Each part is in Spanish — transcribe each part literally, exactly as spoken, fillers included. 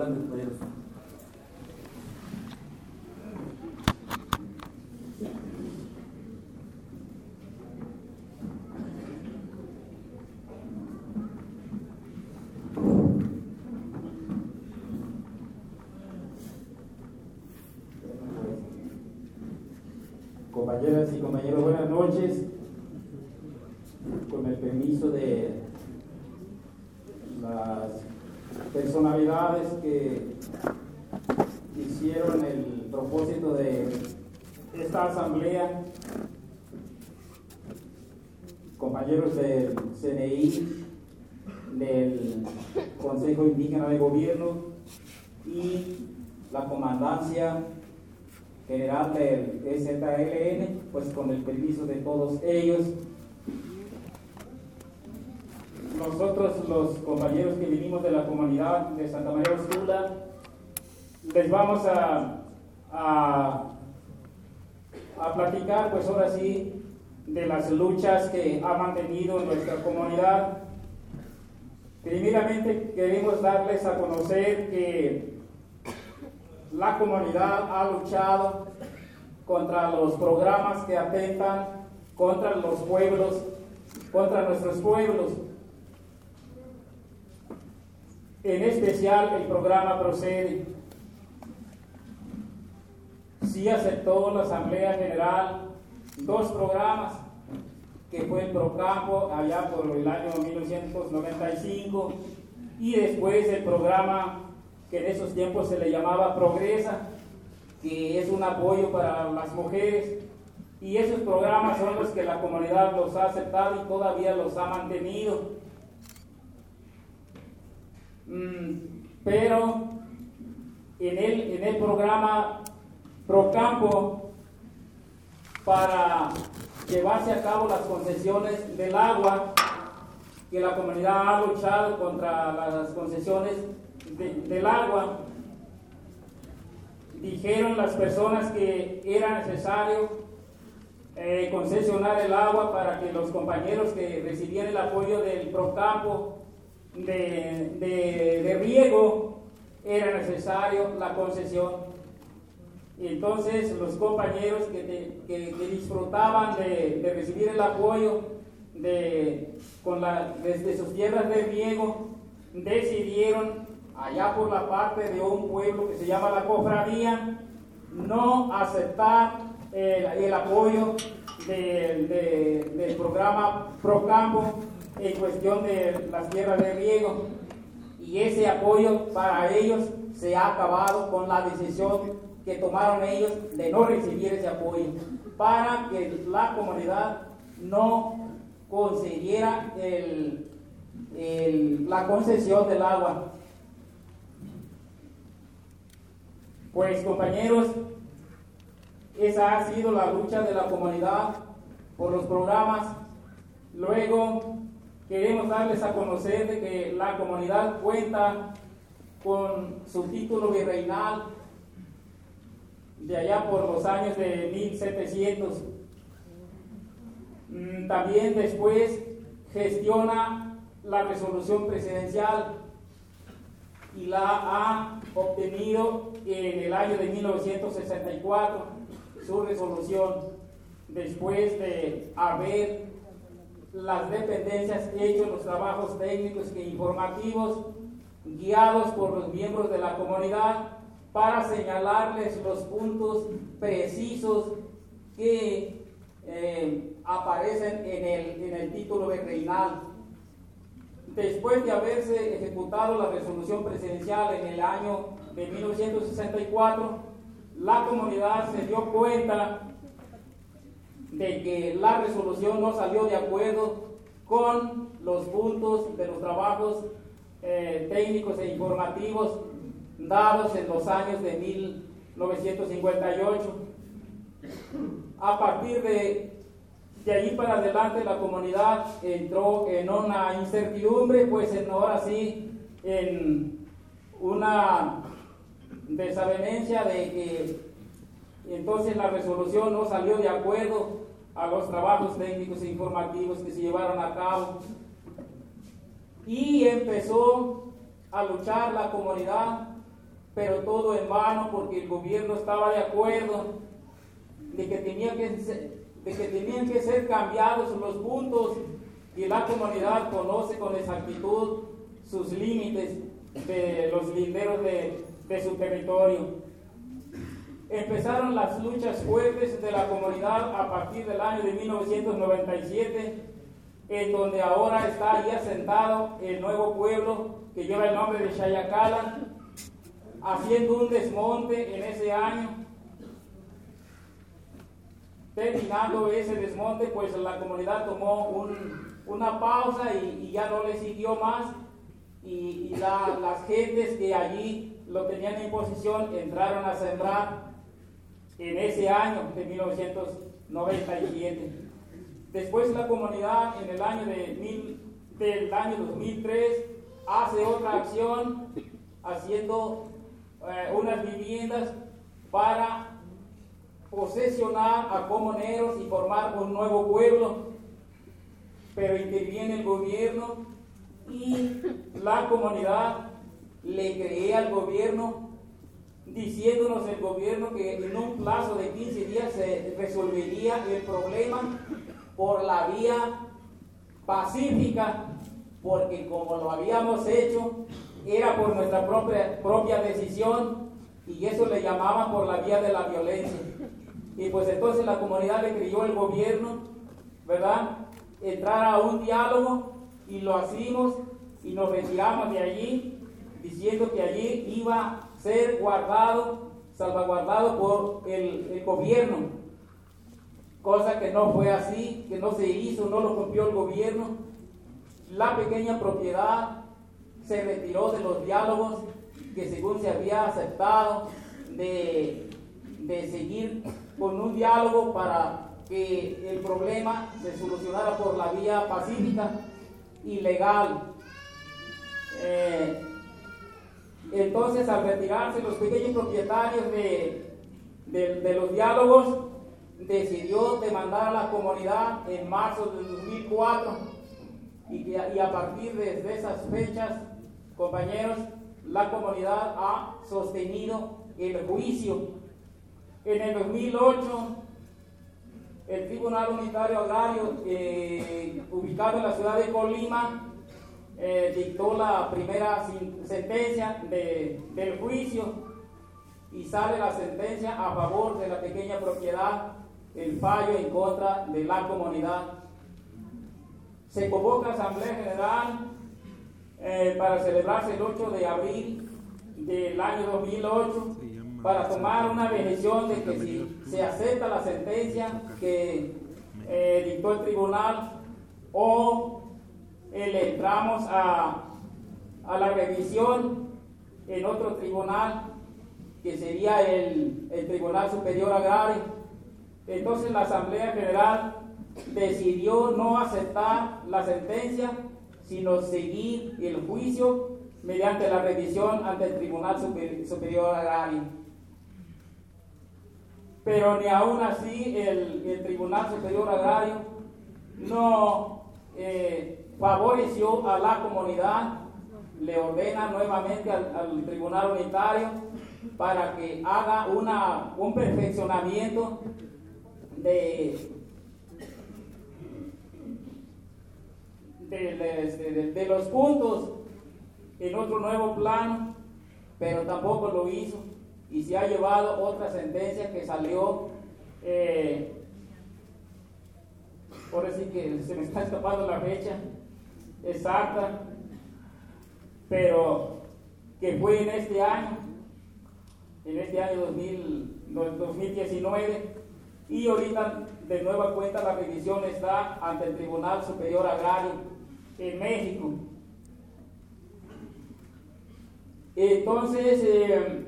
Adelante, compañeros. Compañeras y compañeros, buenas noches. Con el permiso de las personalidades que hicieron el propósito de esta asamblea, compañeros del C N I, del Consejo Indígena de Gobierno y la Comandancia General del E Z L N, pues con el permiso de todos ellos, nosotros los compañeros que vinimos de la comunidad de Santa María Ostula, les vamos a, a, a platicar, pues ahora sí, de las luchas que ha mantenido nuestra comunidad. Primeramente queremos darles a conocer que la comunidad ha luchado contra los programas que atentan contra los pueblos, contra nuestros pueblos. En especial el programa Procede. Sí aceptó la Asamblea General dos programas, que fue el Procampo allá por el año mil novecientos noventa y cinco, y después el programa que en esos tiempos se le llamaba Progresa, que es un apoyo para las mujeres, y esos programas son los que la comunidad los ha aceptado y todavía los ha mantenido. Mm, pero en el, en el programa Procampo, para llevarse a cabo las concesiones del agua, que la comunidad ha luchado contra las concesiones de, del agua, dijeron las personas que era necesario eh, concesionar el agua para que los compañeros que recibían el apoyo del Procampo de, de, de riego, era necesario la concesión. Y entonces los compañeros que, de, que, que disfrutaban de, de recibir el apoyo de, con la, desde sus tierras de riego, decidieron, allá por la parte de un pueblo que se llama La Cofradía, no aceptar el, el apoyo de, de, del programa Procampo en cuestión de las tierras de riego, y ese apoyo para ellos se ha acabado con la decisión que tomaron ellos de no recibir ese apoyo, para que la comunidad no concediera el, el, la concesión del agua. Pues compañeros, esa ha sido la lucha de la comunidad por los programas. Luego queremos darles a conocer de que la comunidad cuenta con su título virreinal de allá por los años de mil setecientos. También después gestiona la resolución presidencial y la ha obtenido en el año de mil novecientos sesenta y cuatro, su resolución, después de haber las dependencias hecho los trabajos técnicos e informativos guiados por los miembros de la comunidad para señalarles los puntos precisos que eh, aparecen en el, en el título virreinal. Después de haberse ejecutado la resolución presidencial en el año de mil novecientos sesenta y cuatro, la comunidad se dio cuenta de que la resolución no salió de acuerdo con los puntos de los trabajos eh, técnicos e informativos dados en los años de mil novecientos cincuenta y ocho. A partir de, de allí para adelante la comunidad entró en una incertidumbre, pues en, ahora sí en una desavenencia de que entonces la resolución no salió de acuerdo a los trabajos técnicos e informativos que se llevaron a cabo, y empezó a luchar la comunidad pero todo en vano, porque el gobierno estaba de acuerdo de que, tenía que ser, de que tenían que ser cambiados los puntos, y la comunidad conoce con exactitud sus límites de los linderos de, de su territorio. Empezaron las luchas fuertes de la comunidad a partir del año de mil novecientos noventa y siete, en donde ahora está ahí asentado el nuevo pueblo que lleva el nombre de Xayacala, haciendo un desmonte en ese año. Terminando ese desmonte, pues la comunidad tomó un, una pausa y, y ya no le siguió más, y, y la, las gentes que allí lo tenían en posesión entraron a sembrar en ese año de mil novecientos noventa y siete. Después la comunidad en el año de mil, del año dos mil tres hace otra acción haciendo eh, unas viviendas para posesionar a comuneros y formar un nuevo pueblo, pero interviene el gobierno y la comunidad le cree al gobierno, diciéndonos el gobierno que en un plazo de quince días se resolvería el problema por la vía pacífica, porque como lo habíamos hecho era por nuestra propia, propia decisión, y eso le llamaban por la vía de la violencia. Y pues entonces la comunidad le creyó al gobierno, ¿verdad?, entrar a un diálogo, y lo hicimos y nos retiramos de allí, diciendo que allí iba a ser guardado, salvaguardado por el, el gobierno, cosa que no fue así, que no se hizo, no lo cumplió el gobierno. La pequeña propiedad se retiró de los diálogos que según se había aceptado de, de seguir con un diálogo para que el problema se solucionara por la vía pacífica y legal. Eh, entonces, al retirarse los pequeños propietarios de, de, de los diálogos, decidió demandar a la comunidad en marzo del dos mil cuatro, y, y a partir de esas fechas, compañeros, la comunidad ha sostenido el juicio. En el dos mil ocho, el Tribunal Unitario Agrario, eh, ubicado en la ciudad de Colima, eh, dictó la primera sentencia de, del juicio, y sale la sentencia a favor de la pequeña propiedad, el fallo en contra de la comunidad. Se convoca Asamblea General eh, para celebrarse el ocho de abril del año dos mil ocho, para tomar una decisión de que si se acepta la sentencia que eh, dictó el tribunal, o eh, le entramos a, a la revisión en otro tribunal, que sería el, el Tribunal Superior Agrario. Entonces la Asamblea General decidió no aceptar la sentencia, sino seguir el juicio mediante la revisión ante el Tribunal Super, Superior Agrario. Pero ni aún así el, el Tribunal Superior Agrario no eh, favoreció a la comunidad, le ordena nuevamente al, al Tribunal Unitario para que haga una, un perfeccionamiento de, de, de, de, de los puntos en otro nuevo plano, pero tampoco lo hizo, y se ha llevado otra sentencia que salió, eh, por decir que se me está escapando la fecha exacta, pero que fue en este año, en este año dos mil diecinueve, y ahorita de nueva cuenta la revisión está ante el Tribunal Superior Agrario en México. Entonces, eh,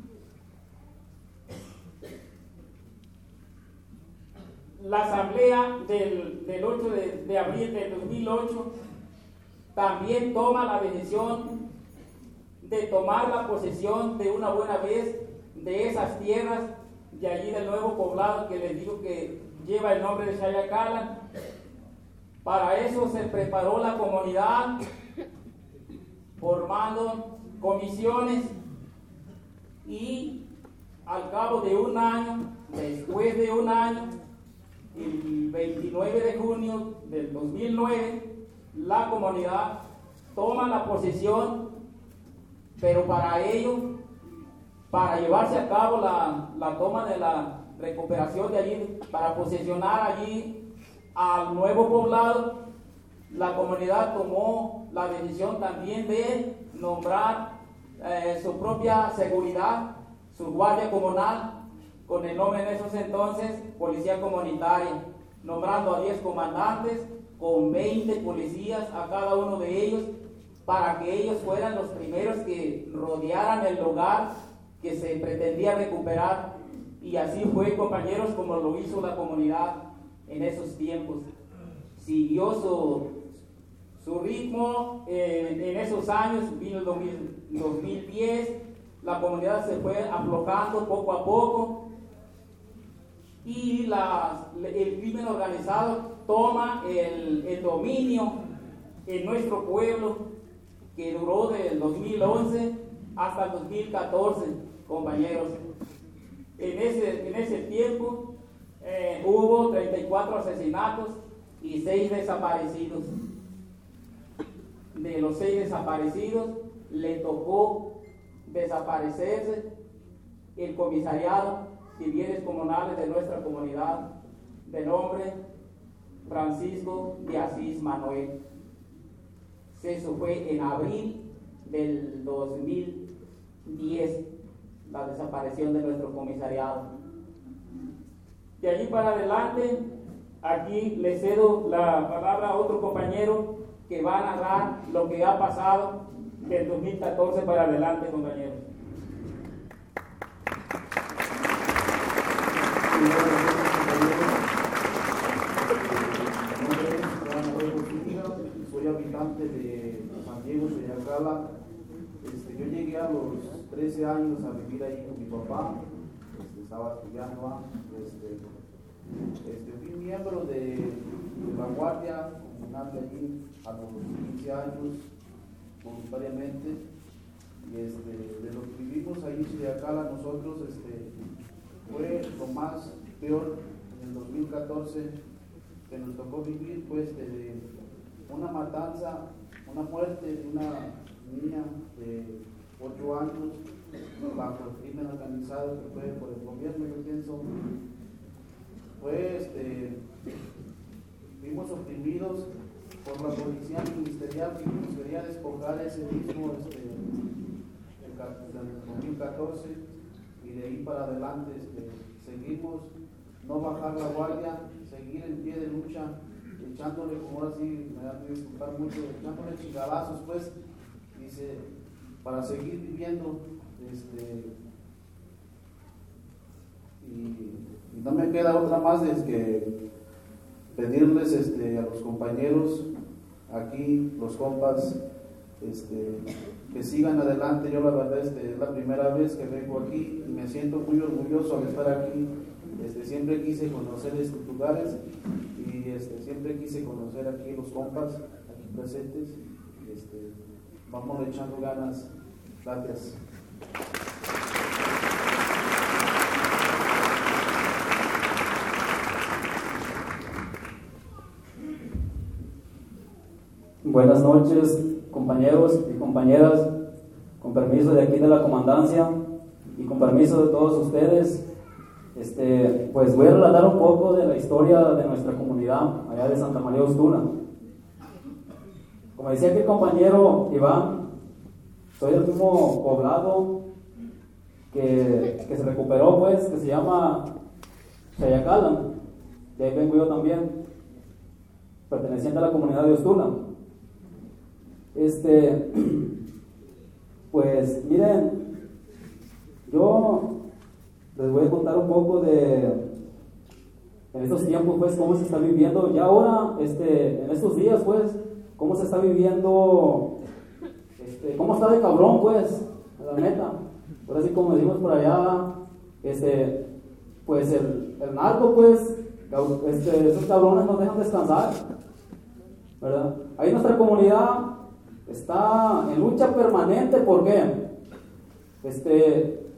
la Asamblea del, del ocho de, de abril del dos mil ocho también toma la decisión de tomar la posesión de una buena vez de esas tierras de allí del nuevo poblado que les digo que lleva el nombre de Xayacala. Para eso se preparó la comunidad, formando comisiones y al cabo de un año, después de un año, el veintinueve de junio del dos mil nueve, la comunidad toma la posesión, pero para ello, para llevarse a cabo la, la toma de la recuperación de allí, para posesionar allí al nuevo poblado, la comunidad tomó la decisión también de nombrar eh, su propia seguridad, su guardia comunal, con el nombre en esos entonces Policía Comunitaria, nombrando a diez comandantes con veinte policías a cada uno de ellos, para que ellos fueran los primeros que rodearan el lugar que se pretendía recuperar. Y así fue, compañeros, como lo hizo la comunidad en esos tiempos. Siguió su, su ritmo eh, en esos años. Vino el dos mil diez, la comunidad se fue aflojando poco a poco y la, el crimen organizado toma el, el dominio en nuestro pueblo, que duró del dos mil once hasta el dos mil catorce, compañeros. En ese, en ese tiempo eh, hubo treinta y cuatro asesinatos y seis desaparecidos. De los seis desaparecidos, le tocó desaparecerse el comisariado de bienes comunales de nuestra comunidad, de nombre Francisco de Asís Manuel. Eso fue en abril del dos mil diez, la desaparición de nuestro comisariado. De allí para adelante, aquí le cedo la palabra a otro compañero que va a narrar lo que ha pasado del dos mil catorce para adelante, compañeros. Soy habitante de San Diego, Soyacala. Este, yo llegué a los trece años a vivir ahí con mi papá. Este, estaba estudiando. Este, este, fui miembro de, de la Guardia Comunal de allí a los quince años, voluntariamente. Y este, de lo que vivimos ahí en Soyacala, nosotros este, fue lo más peor en el dos mil catorce que nos tocó vivir, pues, de una matanza, una muerte de una niña de ocho años bajo el crimen organizado que fue por el gobierno. Yo pienso, fue, este, fuimos oprimidos por la policía ministerial que nos quería despojar ese mismo, este, el, el dos mil catorce, y de ahí para adelante este, seguimos, no bajar la guardia, seguir en pie de lucha, echándole, como ahora sí me van a disculpar mucho, echándole chingadazos, pues, dice, para seguir viviendo, este, y, y no me queda otra más es que pedirles este, a los compañeros aquí, los compas, este, que sigan adelante. Yo la verdad este, es la primera vez que vengo aquí y me siento muy orgulloso de estar aquí. Este, siempre quise conocer estos lugares y este, siempre quise conocer aquí los compas aquí presentes. Este, vamos echando ganas. Gracias. Buenas noches, compañeros y compañeras. Con permiso de aquí de la comandancia y con permiso de todos ustedes, Este, pues voy a relatar un poco de la historia de nuestra comunidad allá de Santa María Ostuna. Como decía aquí el compañero Iván, soy del mismo poblado que, que se recuperó, pues, que se llama Chayacala. De ahí vengo yo también, perteneciente a la comunidad de Ostuna. Este, pues miren, yo les voy a contar un poco de, en estos tiempos, pues, cómo se está viviendo, ya ahora, este, en estos días, pues, cómo se está viviendo, este, cómo está de cabrón, pues, la neta. Ahora sí, como decimos por allá, este, pues, el, el narco, pues, este, esos cabrones no dejan descansar, ¿verdad? Ahí nuestra comunidad está en lucha permanente. ¿Por qué? Este...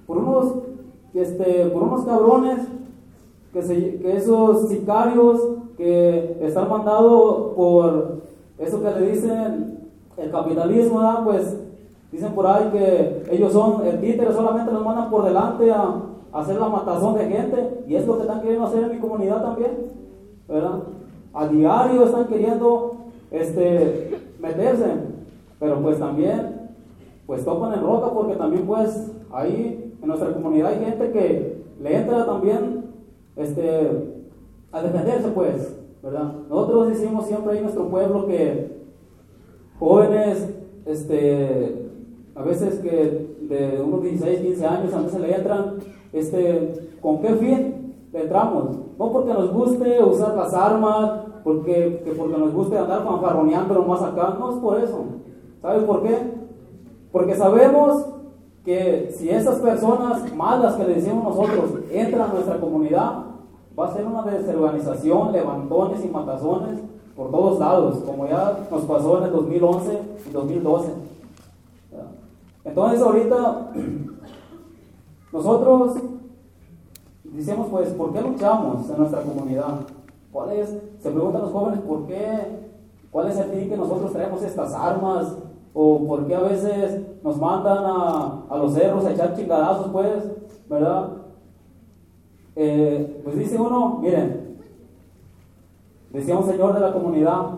por unos, este, por unos cabrones, que, se, que esos sicarios que están mandados por eso que le dicen el capitalismo, ¿verdad? Pues dicen por ahí que ellos son el títere, solamente los mandan por delante a, a hacer la matazón de gente, y es lo que están queriendo hacer en mi comunidad también, ¿verdad? A diario están queriendo este, meterse, pero pues también pues topan en roca, porque también pues ahí en nuestra comunidad hay gente que le entra también este, a defenderse, pues, ¿verdad? Nosotros decimos siempre ahí en nuestro pueblo que jóvenes, este, a veces que de unos dieciséis, quince años, a veces le entran, este, ¿con qué fin le entramos? No porque nos guste usar las armas, porque, que porque nos guste andar fanfarroneando nomás acá, no es por eso. ¿Sabes por qué? Porque sabemos que si esas personas malas que le decimos nosotros entran a nuestra comunidad, va a ser una desorganización, levantones y matazones por todos lados, como ya nos pasó en el dos mil once y dos mil doce. Entonces ahorita nosotros decimos, pues, ¿por qué luchamos en nuestra comunidad? ¿Cuál es? Se preguntan los jóvenes, ¿por qué? ¿Cuál es el fin que nosotros traemos estas armas? ¿O por qué a veces nos mandan a, a los cerros a echar chingadazos, pues, ¿verdad? Eh, pues dice uno, miren, decía un señor de la comunidad,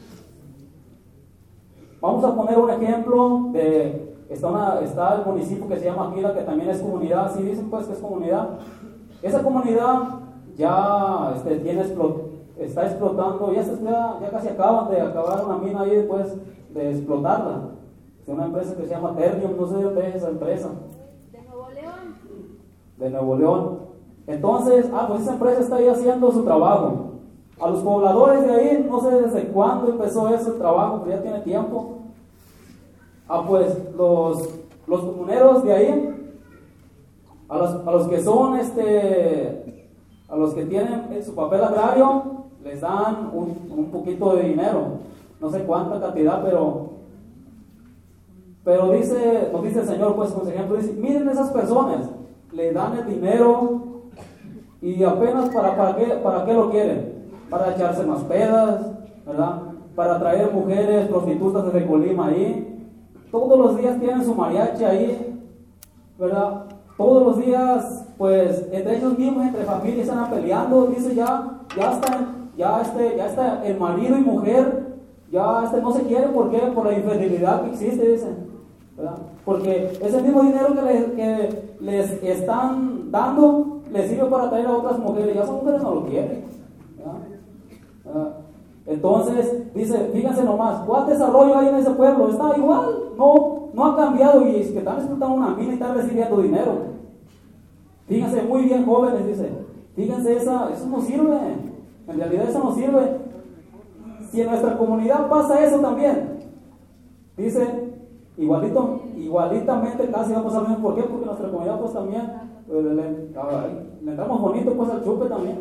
vamos a poner un ejemplo de, está, una, está el municipio que se llama Aquila, que también es comunidad, sí dicen pues que es comunidad. Esa comunidad ya este, tiene explot, está explotando, ya, se, ya, ya casi acaban de acabar una mina ahí después de explotarla. Es una empresa que se llama Ternium, no sé de dónde es esa empresa. De Nuevo León. De Nuevo León. Entonces, ah, pues esa empresa está ahí haciendo su trabajo. A los pobladores de ahí, no sé desde cuándo empezó ese trabajo, pero ya tiene tiempo. Ah, pues los, los comuneros de ahí, a los, a los que son, este, a los que tienen su papel agrario, les dan un, un poquito de dinero. No sé cuánta cantidad, pero, pero dice, nos dice el Señor, pues, por ejemplo, dice, miren esas personas, le dan el dinero y apenas para, para, qué, para qué lo quieren, para echarse más pedas, ¿verdad? Para traer mujeres prostitutas desde Colima ahí, todos los días tienen su mariachi ahí, ¿verdad? Todos los días, pues, entre ellos mismos, entre familias, están peleando, dice ya, ya están, ya este, ya está el marido y mujer, ya este no se quiere, ¿por qué? Por la infidelidad que existe, dicen, ¿verdad? Porque ese mismo dinero que les, que les están dando les sirve para traer a otras mujeres, ya esas mujeres no lo quieren, ¿verdad? ¿verdad? Entonces, dice, fíjense nomás, ¿cuál desarrollo hay en ese pueblo? Está igual, no, no ha cambiado, y es que están explotando una mina y están recibiendo dinero. Fíjense muy bien, jóvenes, dice, fíjense, esa, eso no sirve, en realidad eso no sirve. Si en nuestra comunidad pasa eso también, dice, igualito, igualitamente casi vamos a ver por qué, porque en nuestra comunidad pues también pues, le, le, le entramos bonito pues al chupe también,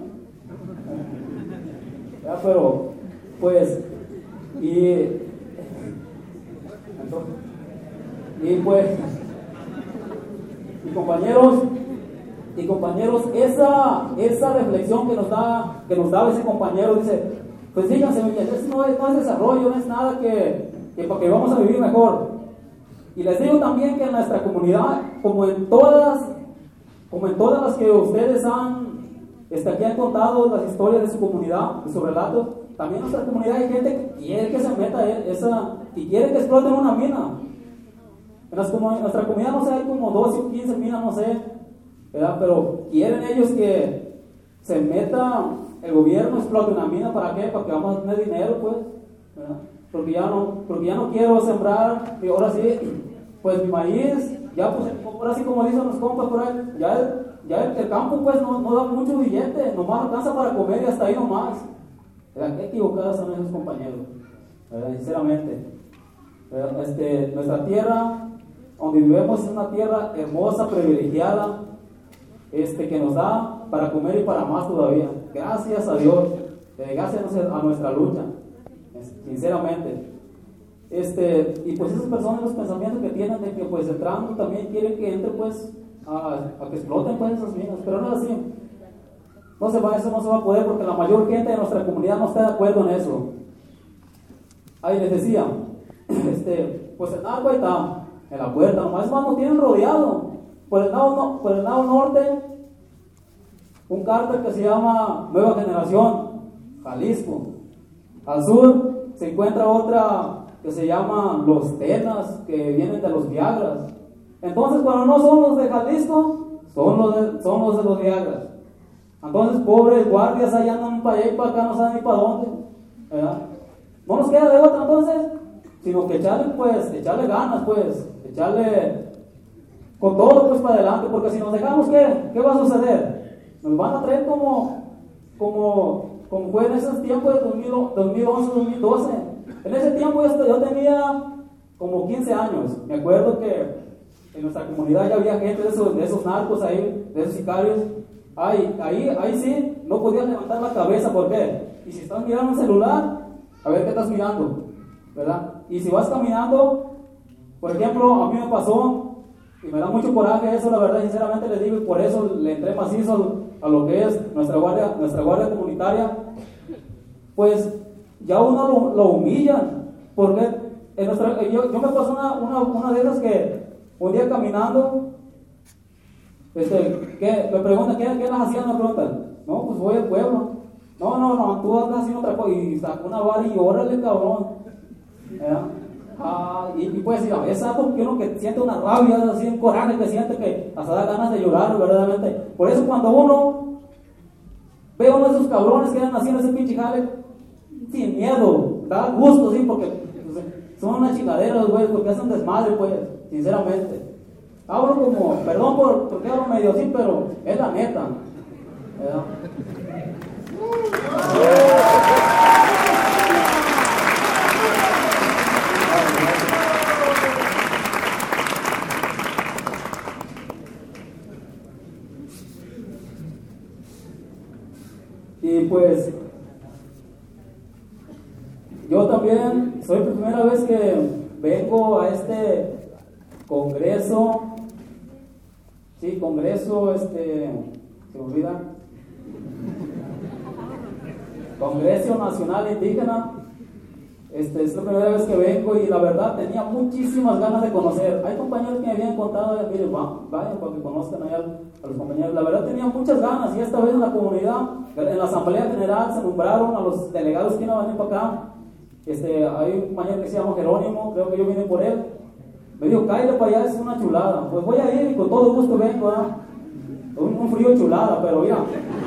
ya, pero pues y entonces, y pues y compañeros y compañeros esa esa reflexión que nos da que nos daba ese compañero, dice, pues fíjense, eso no es, no es desarrollo, no es nada que, que para que vamos a vivir mejor. Y les digo también que en nuestra comunidad, como en todas, como en todas las que ustedes han, este, aquí han contado las historias de su comunidad, de sus relatos, también en nuestra comunidad hay gente que quiere que se meta esa, y quiere que exploten una mina. En, las, en nuestra comunidad, no sé, hay como doce o quince minas, no sé, ¿verdad? Pero quieren ellos que se meta el gobierno, explote una mina, ¿para qué? Para que vamos a tener dinero, pues, ¿verdad? Porque ya no, porque ya no quiero sembrar, y ahora sí, pues mi maíz, ya pues, ahora sí como dicen los compas por ahí, ya, ya el, el campo pues no, no da mucho billete, nomás alcanza para comer y hasta ahí nomás. ¿Verdad? Qué equivocados son esos compañeros, ¿verdad? Sinceramente. ¿Verdad? Este, nuestra tierra, donde vivimos, es una tierra hermosa, privilegiada, este, que nos da para comer y para más todavía. Gracias a Dios, gracias a nuestra lucha, sinceramente. Este, y pues esas personas, los pensamientos que tienen de que pues entrando también quieren que entre pues a, a que exploten pues esas minas, pero no es así. No se va, eso no se va a poder porque la mayor gente de nuestra comunidad no está de acuerdo en eso. Ahí les decía, este, pues el narco ahí está, en la puerta, nomás más nos tienen rodeado. Por el lado, no, por el lado norte, un cártel que se llama Nueva Generación, Jalisco. Al sur se encuentra otra que se llama Los Tenas, que vienen de los Viagras. Entonces, cuando no son los de Jalisco, son los de, son los, de los Viagras. Entonces, pobres guardias allá andan para allá y para acá, no saben ni para dónde, ¿verdad? No nos queda de otra entonces, sino que echarle, pues, echarle ganas, pues, echarle con todo, pues, para adelante, porque si nos dejamos, ¿qué? ¿Qué va a suceder? Nos van a traer como, como, como fue en esos tiempos de dos mil once, dos mil doce. En ese tiempo yo, yo tenía como quince años. Me acuerdo que en nuestra comunidad ya había gente de esos, de esos narcos ahí, de esos sicarios. Ahí, ahí, ahí sí, no podías levantar la cabeza, ¿por qué? Y si estás mirando un celular, a ver qué estás mirando, ¿verdad? Y si vas caminando, por ejemplo, a mí me pasó, y me da mucho coraje eso, la verdad, sinceramente les digo, y por eso le entré macizo a lo que es nuestra guardia, nuestra guardia comunitaria, pues ya uno lo, lo humillan, porque en nuestra, yo, yo me pasó una, una, una de esas que un día caminando, Este, ¿qué? Me preguntan, ¿qué, qué andas haciendo? Me preguntan, no, pues voy al pueblo. No, no, no, tú andas haciendo otra cosa. Y sacó una vara y órale, cabrón. ¿Eh? Ah, y, y pues, ya, es algo que uno que siente una rabia, así un coraje que siente que hasta da ganas de llorar, verdaderamente. Por eso, cuando uno ve a uno de esos cabrones que andan haciendo ese pinche jale, sin miedo, da gusto, sí, porque pues, son unas chingaderas, güey, porque hacen desmadre, pues, sinceramente. Hablo como, perdón por, porque hablo medio así, pero es la neta, ¿verdad? Y pues, yo también soy la primera vez que vengo a este congreso. Sí, congreso, este, se me olvida, Congreso Nacional Indígena. Este, es la primera vez que vengo y la verdad tenía muchísimas ganas de conocer. Hay compañeros que me habían contado, miren, vayan para que conozcan allá a los compañeros. La verdad tenía muchas ganas y esta vez en la comunidad, en la Asamblea General, se nombraron a los delegados que iban a venir para acá. Este, hay un compañero que se llama Jerónimo, creo que yo vine por él. Me dijo, cállate para allá, es una chulada. Pues voy a ir y con todo gusto vengo, ¿eh? un, un frío chulada, pero mira.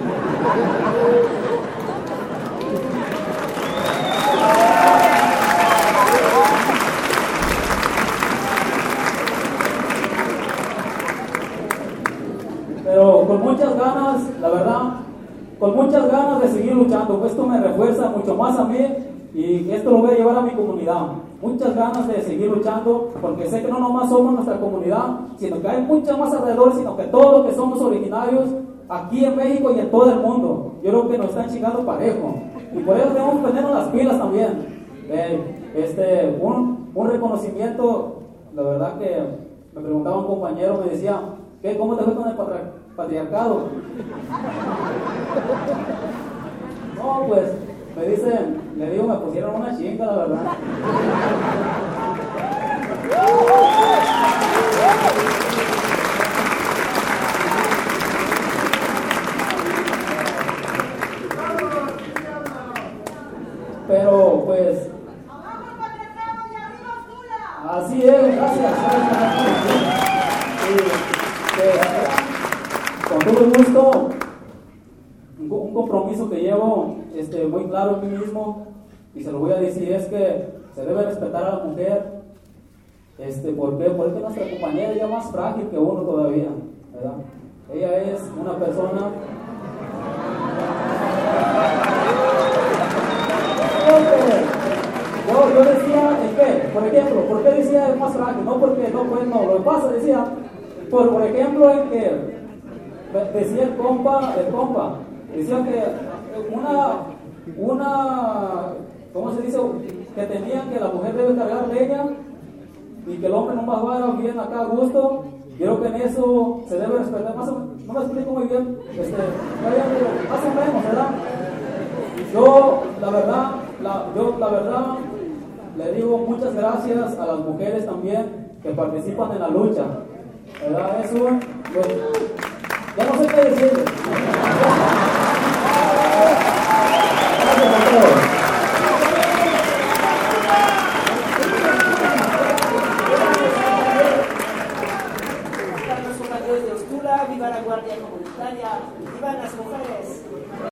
Pero con muchas ganas, la verdad, con muchas ganas de seguir luchando. Esto me refuerza mucho más a mí y esto lo voy a llevar a mi comunidad. Muchas ganas de seguir luchando, porque sé que no nomás somos nuestra comunidad, sino que hay muchas más alrededor, sino que todos los que somos originarios aquí en México y en todo el mundo. Yo creo que nos están chingando parejo. Y por eso debemos ponernos las pilas también. Eh, este, un, un reconocimiento, la verdad que me preguntaba un compañero, me decía, ¿qué, ¿cómo te fue con el patri- patriarcado? No, pues, me dicen, le digo, me pusieron una chinga, la verdad. Pero, pues, así es, gracias. Y, pues, con todo el gusto, un, un compromiso que llevo este, muy claro en mí mismo, y se lo voy a decir, es que se debe respetar a la mujer. Este, ¿por qué? Porque nuestra compañera es ya más frágil que uno todavía, ¿verdad? Ella es una persona... Yo, yo decía, ¿en qué? Por ejemplo, ¿por qué decía es más frágil? No porque no, pues no, lo que pasa, decía, por, por ejemplo, en que decía el compa, el compa, decía que una, una, ¿cómo se dice? Que tenían que la mujer debe cargar leña y que el hombre no más vaya bien acá a gusto Creo que en eso se debe respetar, más o, no me explico muy bien, este, más o menos, ¿verdad? Yo, la verdad, la, yo, la verdad, le digo muchas gracias a las mujeres también que participan en la lucha, ¿verdad? Eso, pues, ya no sé qué decirles.